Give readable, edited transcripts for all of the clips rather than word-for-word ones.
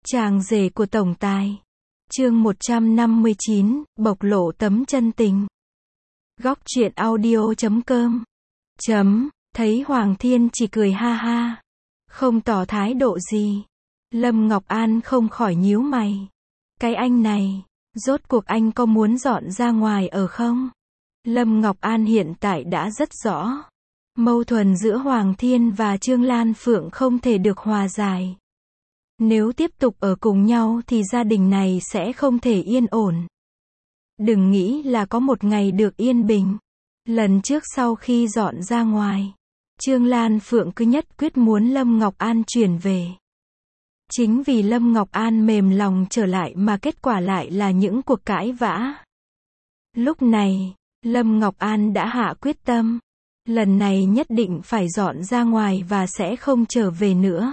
Chàng rể của tổng tài. Chương 159, bộc lộ tấm chân tình. Góc truyện audio.com. Thấy Hoàng Thiên chỉ cười ha ha, không tỏ thái độ gì. Lâm Ngọc An không khỏi nhíu mày. Cái anh này, rốt cuộc anh có muốn dọn ra ngoài ở không? Lâm Ngọc An hiện tại đã rất rõ. Mâu thuẫn giữa Hoàng Thiên và Trương Lan Phượng không thể được hòa giải. Nếu tiếp tục ở cùng nhau thì gia đình này sẽ không thể yên ổn. Đừng nghĩ là có một ngày được yên bình. Lần trước sau khi dọn ra ngoài, Trương Lan Phượng cứ nhất quyết muốn Lâm Ngọc An chuyển về. Chính vì Lâm Ngọc An mềm lòng trở lại mà kết quả lại là những cuộc cãi vã. Lúc này, Lâm Ngọc An đã hạ quyết tâm. Lần này nhất định phải dọn ra ngoài và sẽ không trở về nữa.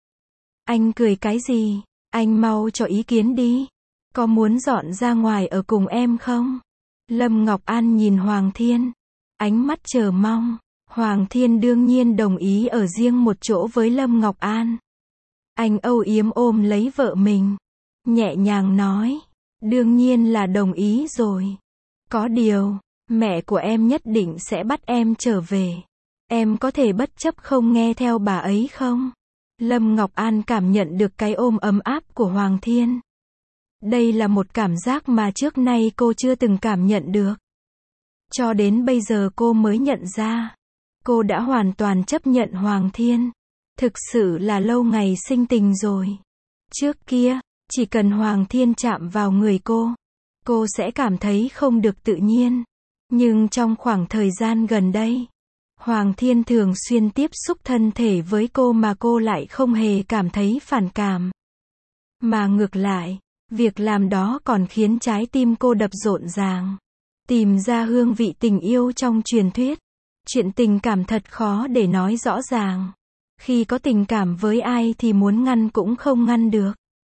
Anh cười cái gì? Anh mau cho ý kiến đi. Có muốn dọn ra ngoài ở cùng em không? Lâm Ngọc An nhìn Hoàng Thiên. Ánh mắt chờ mong. Hoàng Thiên đương nhiên đồng ý ở riêng một chỗ với Lâm Ngọc An. Anh âu yếm ôm lấy vợ mình. Nhẹ nhàng nói. Đương nhiên là đồng ý rồi. Có điều, mẹ của em nhất định sẽ bắt em trở về. Em có thể bất chấp không nghe theo bà ấy không? Lâm Ngọc An cảm nhận được cái ôm ấm áp của Hoàng Thiên. Đây là một cảm giác mà trước nay cô chưa từng cảm nhận được. Cho đến bây giờ cô mới nhận ra. Cô đã hoàn toàn chấp nhận Hoàng Thiên. Thực sự là lâu ngày sinh tình rồi. Trước kia, chỉ cần Hoàng Thiên chạm vào người cô sẽ cảm thấy không được tự nhiên. Nhưng trong khoảng thời gian gần đây, Hoàng Thiên thường xuyên tiếp xúc thân thể với cô mà cô lại không hề cảm thấy phản cảm. Mà ngược lại, việc làm đó còn khiến trái tim cô đập rộn ràng. Tìm ra hương vị tình yêu trong truyền thuyết. Chuyện tình cảm thật khó để nói rõ ràng. Khi có tình cảm với ai thì muốn ngăn cũng không ngăn được.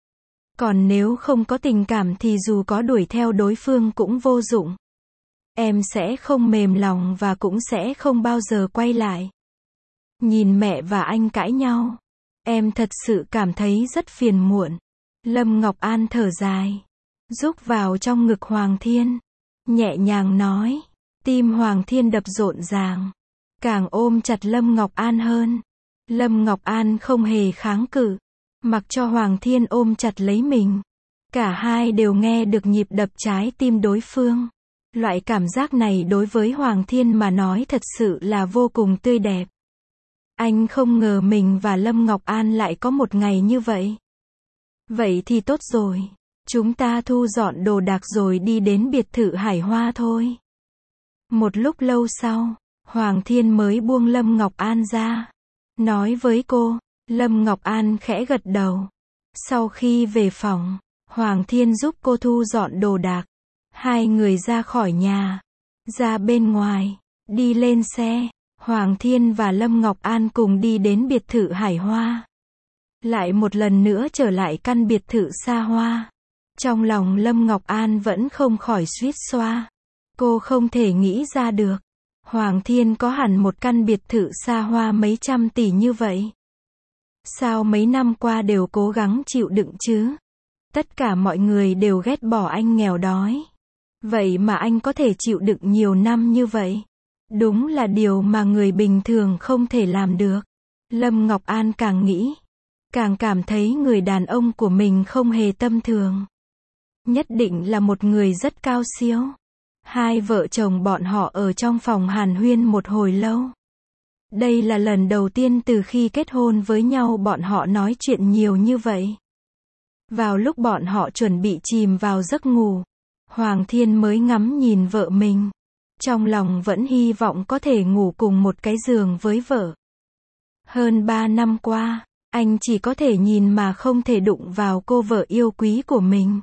Còn nếu không có tình cảm thì dù có đuổi theo đối phương cũng vô dụng. Em sẽ không mềm lòng và cũng sẽ không bao giờ quay lại. Nhìn mẹ và anh cãi nhau, em thật sự cảm thấy rất phiền muộn. Lâm Ngọc An thở dài, rúc vào trong ngực Hoàng Thiên, nhẹ nhàng nói. Tim Hoàng Thiên đập rộn ràng, càng ôm chặt Lâm Ngọc An hơn. Lâm Ngọc An không hề kháng cự, mặc cho Hoàng Thiên ôm chặt lấy mình. Cả hai đều nghe được nhịp đập trái tim đối phương. Loại cảm giác này đối với Hoàng Thiên mà nói thật sự là vô cùng tươi đẹp. Anh không ngờ mình và Lâm Ngọc An lại có một ngày như vậy. Vậy thì tốt rồi. Chúng ta thu dọn đồ đạc rồi đi đến biệt thự Hải Hoa thôi. Một lúc lâu sau, Hoàng Thiên mới buông Lâm Ngọc An ra. Nói với cô, Lâm Ngọc An khẽ gật đầu. Sau khi về phòng, Hoàng Thiên giúp cô thu dọn đồ đạc. Hai người ra khỏi nhà, ra bên ngoài, đi lên xe. Hoàng Thiên và Lâm Ngọc An cùng đi đến biệt thự Hải Hoa. Lại một lần nữa trở lại căn biệt thự xa hoa. Trong lòng Lâm Ngọc An vẫn không khỏi suýt xoa. Cô không thể nghĩ ra được. Hoàng Thiên có hẳn một căn biệt thự xa hoa mấy trăm tỷ như vậy. Sao mấy năm qua đều cố gắng chịu đựng chứ? Tất cả mọi người đều ghét bỏ anh nghèo đói. Vậy mà anh có thể chịu đựng nhiều năm như vậy. Đúng là điều mà người bình thường không thể làm được. Lâm Ngọc An càng nghĩ, càng cảm thấy người đàn ông của mình không hề tầm thường. Nhất định là một người rất cao siêu. Hai vợ chồng bọn họ ở trong phòng hàn huyên một hồi lâu. Đây là lần đầu tiên từ khi kết hôn với nhau bọn họ nói chuyện nhiều như vậy. Vào lúc bọn họ chuẩn bị chìm vào giấc ngủ, Hoàng Thiên mới ngắm nhìn vợ mình. Trong lòng vẫn hy vọng có thể ngủ cùng một cái giường với vợ. Hơn 3 năm qua, anh chỉ có thể nhìn mà không thể đụng vào cô vợ yêu quý của mình.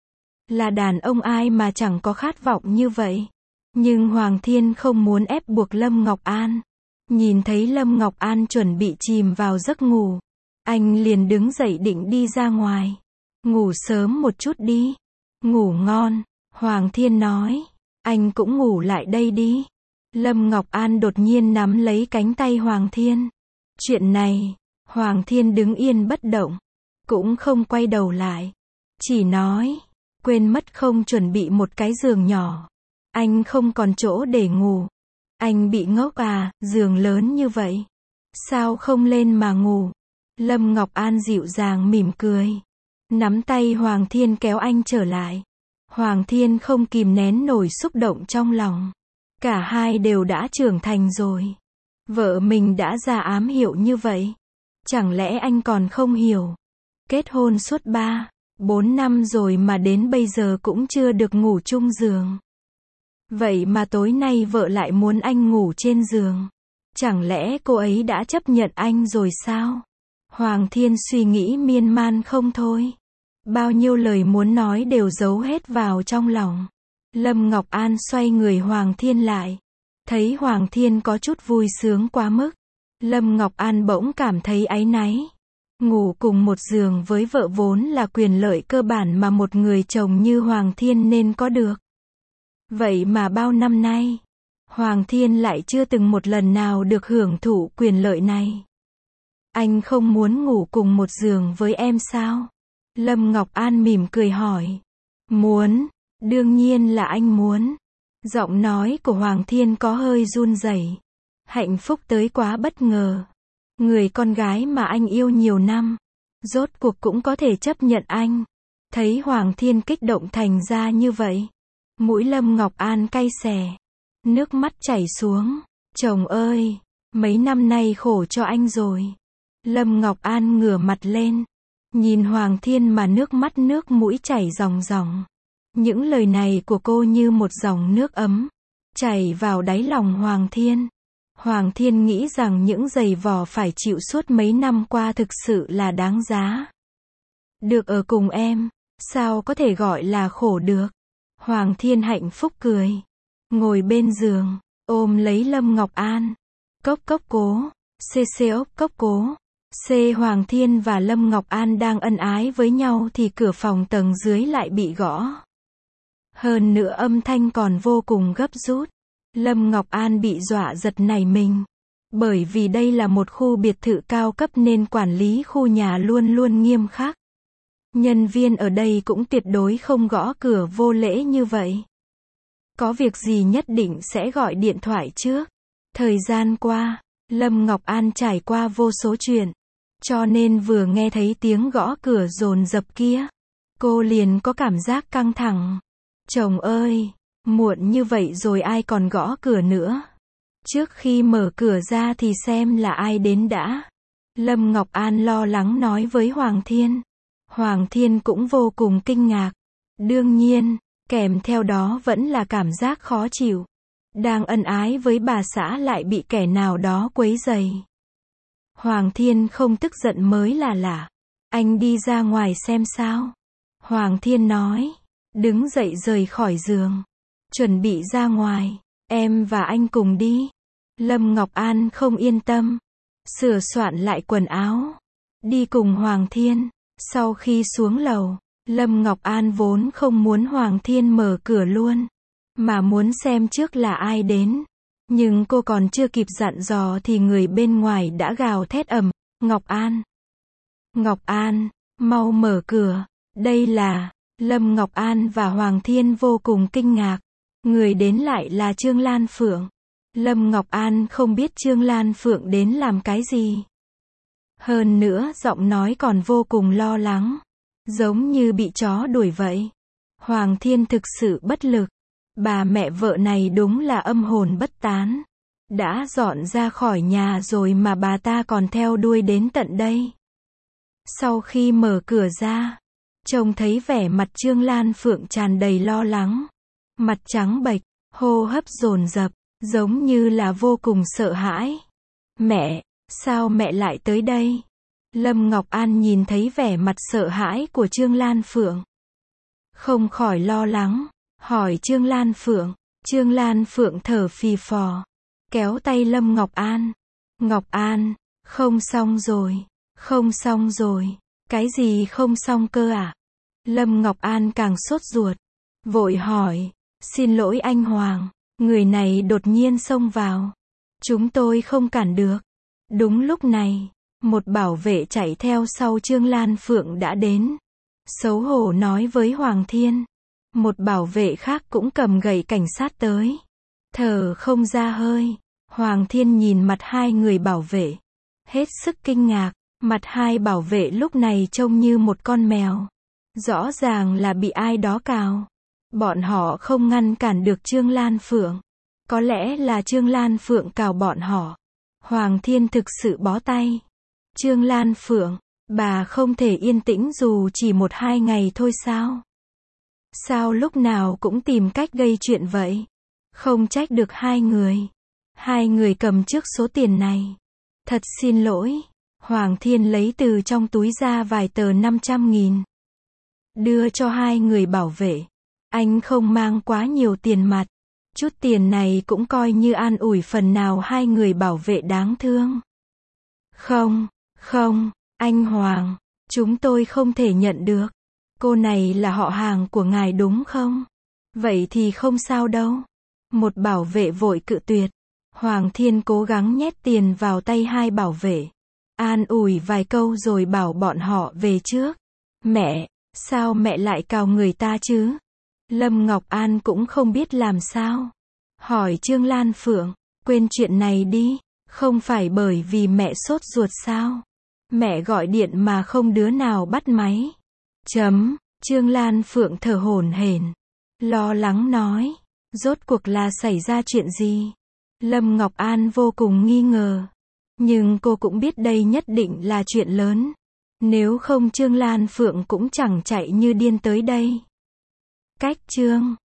Là đàn ông ai mà chẳng có khát vọng như vậy. Nhưng Hoàng Thiên không muốn ép buộc Lâm Ngọc An. Nhìn thấy Lâm Ngọc An chuẩn bị chìm vào giấc ngủ, anh liền đứng dậy định đi ra ngoài. Ngủ sớm một chút đi. Ngủ ngon. Hoàng Thiên nói. Anh cũng ngủ lại đây đi. Lâm Ngọc An đột nhiên nắm lấy cánh tay Hoàng Thiên. Chuyện này, Hoàng Thiên đứng yên bất động. cũng không quay đầu lại. Chỉ nói, quên mất không chuẩn bị một cái giường nhỏ. Anh không còn chỗ để ngủ. Anh bị ngốc à, giường lớn như vậy. Sao không lên mà ngủ? Lâm Ngọc An dịu dàng mỉm cười. Nắm tay Hoàng Thiên kéo anh trở lại. Hoàng Thiên không kìm nén nổi xúc động trong lòng. Cả hai đều đã trưởng thành rồi. Vợ mình đã ra ám hiệu như vậy. Chẳng lẽ anh còn không hiểu? Kết hôn suốt 3-4 năm rồi mà đến bây giờ cũng chưa được ngủ chung giường. Vậy mà tối nay vợ lại muốn anh ngủ trên giường. Chẳng lẽ cô ấy đã chấp nhận anh rồi sao? Hoàng Thiên suy nghĩ miên man không thôi. Bao nhiêu lời muốn nói đều giấu hết vào trong lòng. Lâm Ngọc An xoay người Hoàng Thiên lại. Thấy Hoàng Thiên có chút vui sướng quá mức. Lâm Ngọc An bỗng cảm thấy áy náy. Ngủ cùng một giường với vợ vốn là quyền lợi cơ bản mà một người chồng như Hoàng Thiên nên có được. Vậy mà bao năm nay, Hoàng Thiên lại chưa từng một lần nào được hưởng thụ quyền lợi này. Anh không muốn ngủ cùng một giường với em sao? Lâm Ngọc An mỉm cười hỏi. Muốn, đương nhiên là anh muốn. Giọng nói của Hoàng Thiên có hơi run rẩy. Hạnh phúc tới quá bất ngờ. Người con gái mà anh yêu nhiều năm, rốt cuộc cũng có thể chấp nhận anh. Thấy Hoàng Thiên kích động thành ra như vậy, mũi Lâm Ngọc An cay xè. Nước mắt chảy xuống. Chồng ơi, mấy năm nay khổ cho anh rồi. Lâm Ngọc An ngửa mặt lên, nhìn Hoàng Thiên mà nước mắt nước mũi chảy ròng ròng. Những lời này của cô như một dòng nước ấm, chảy vào đáy lòng Hoàng Thiên. Hoàng Thiên nghĩ rằng những giày vò phải chịu suốt mấy năm qua thực sự là đáng giá. Được ở cùng em, sao có thể gọi là khổ được? Hoàng Thiên hạnh phúc cười. Ngồi bên giường, ôm lấy Lâm Ngọc An. Cốc cốc cố, ốc cốc cố. Hoàng Thiên và Lâm Ngọc An đang ân ái với nhau thì cửa phòng tầng dưới lại bị gõ. Hơn nữa âm thanh còn vô cùng gấp rút. Lâm Ngọc An bị dọa giật nảy mình. Bởi vì đây là một khu biệt thự cao cấp nên quản lý khu nhà luôn luôn nghiêm khắc. Nhân viên ở đây cũng tuyệt đối không gõ cửa vô lễ như vậy. Có việc gì nhất định sẽ gọi điện thoại trước. Thời gian qua, Lâm Ngọc An trải qua vô số chuyện. Cho nên vừa nghe thấy tiếng gõ cửa dồn dập kia, cô liền có cảm giác căng thẳng. Chồng ơi, muộn như vậy rồi ai còn gõ cửa nữa? Trước khi mở cửa ra thì xem là ai đến đã. Lâm Ngọc An lo lắng nói với Hoàng Thiên. Hoàng Thiên cũng vô cùng kinh ngạc. Đương nhiên, kèm theo đó vẫn là cảm giác khó chịu. Đang ân ái với bà xã lại bị kẻ nào đó quấy rầy. Hoàng Thiên không tức giận mới là lạ. Anh đi ra ngoài xem sao. Hoàng Thiên nói. Đứng dậy rời khỏi giường. Chuẩn bị ra ngoài. Em và anh cùng đi. Lâm Ngọc An không yên tâm. Sửa soạn lại quần áo. Đi cùng Hoàng Thiên. Sau khi xuống lầu, Lâm Ngọc An vốn không muốn Hoàng Thiên mở cửa luôn, mà muốn xem trước là ai đến. Nhưng cô còn chưa kịp dặn dò thì người bên ngoài đã gào thét ầm. Ngọc An! Ngọc An! Mau mở cửa! Đây là... Lâm Ngọc An và Hoàng Thiên vô cùng kinh ngạc. Người đến lại là Trương Lan Phượng. Lâm Ngọc An không biết Trương Lan Phượng đến làm cái gì. Hơn nữa giọng nói còn vô cùng lo lắng. Giống như bị chó đuổi vậy. Hoàng Thiên thực sự bất lực. Bà mẹ vợ này đúng là âm hồn bất tán. Đã dọn ra khỏi nhà rồi mà bà ta còn theo đuôi đến tận đây. Sau khi mở cửa ra, trông thấy vẻ mặt Trương Lan Phượng tràn đầy lo lắng. Mặt trắng bệch, hô hấp dồn dập, giống như là vô cùng sợ hãi. Mẹ, sao mẹ lại tới đây? Lâm Ngọc An nhìn thấy vẻ mặt sợ hãi của Trương Lan Phượng. Không khỏi lo lắng, hỏi Trương Lan Phượng. Trương Lan Phượng thở phì phò, kéo tay Lâm Ngọc An. Ngọc An, không xong rồi, không xong rồi. Cái gì không xong cơ à? Lâm Ngọc An càng sốt ruột, vội hỏi. Xin lỗi anh Hoàng, người này đột nhiên xông vào. Chúng tôi không cản được. Đúng lúc này, Một bảo vệ chạy theo sau Trương Lan Phượng đã đến. Xấu hổ nói với Hoàng Thiên. Một bảo vệ khác cũng cầm gậy cảnh sát tới. Thở không ra hơi. Hoàng Thiên nhìn mặt hai người bảo vệ. Hết sức kinh ngạc. Mặt hai bảo vệ lúc này trông như một con mèo. Rõ ràng là bị ai đó cào. Bọn họ không ngăn cản được Trương Lan Phượng. Có lẽ là Trương Lan Phượng cào bọn họ. Hoàng Thiên thực sự bó tay. Trương Lan Phượng, bà không thể yên tĩnh dù chỉ 1-2 ngày thôi sao? Sao lúc nào cũng tìm cách gây chuyện vậy? Không trách được hai người. Hai người cầm trước số tiền này. Thật xin lỗi. Hoàng Thiên lấy từ trong túi ra vài tờ 500.000. Đưa cho hai người bảo vệ. Anh không mang quá nhiều tiền mặt. Chút tiền này cũng coi như an ủi phần nào hai người bảo vệ đáng thương. Không, anh Hoàng. Chúng tôi không thể nhận được. Cô này là họ hàng của ngài đúng không? Vậy thì không sao đâu. Một bảo vệ vội cự tuyệt. Hoàng Thiên cố gắng nhét tiền vào tay hai bảo vệ. An ủi vài câu rồi bảo bọn họ về trước. Mẹ, sao mẹ lại cào người ta chứ? Lâm Ngọc An cũng không biết làm sao. Hỏi Trương Lan Phượng, quên chuyện này đi, không phải bởi vì mẹ sốt ruột sao? Mẹ gọi điện mà không đứa nào bắt máy. Trương Lan Phượng thở hổn hển, lo lắng nói, rốt cuộc là xảy ra chuyện gì? Lâm Ngọc An vô cùng nghi ngờ. Nhưng cô cũng biết đây nhất định là chuyện lớn. Nếu không Trương Lan Phượng cũng chẳng chạy như điên tới đây. Cách Trương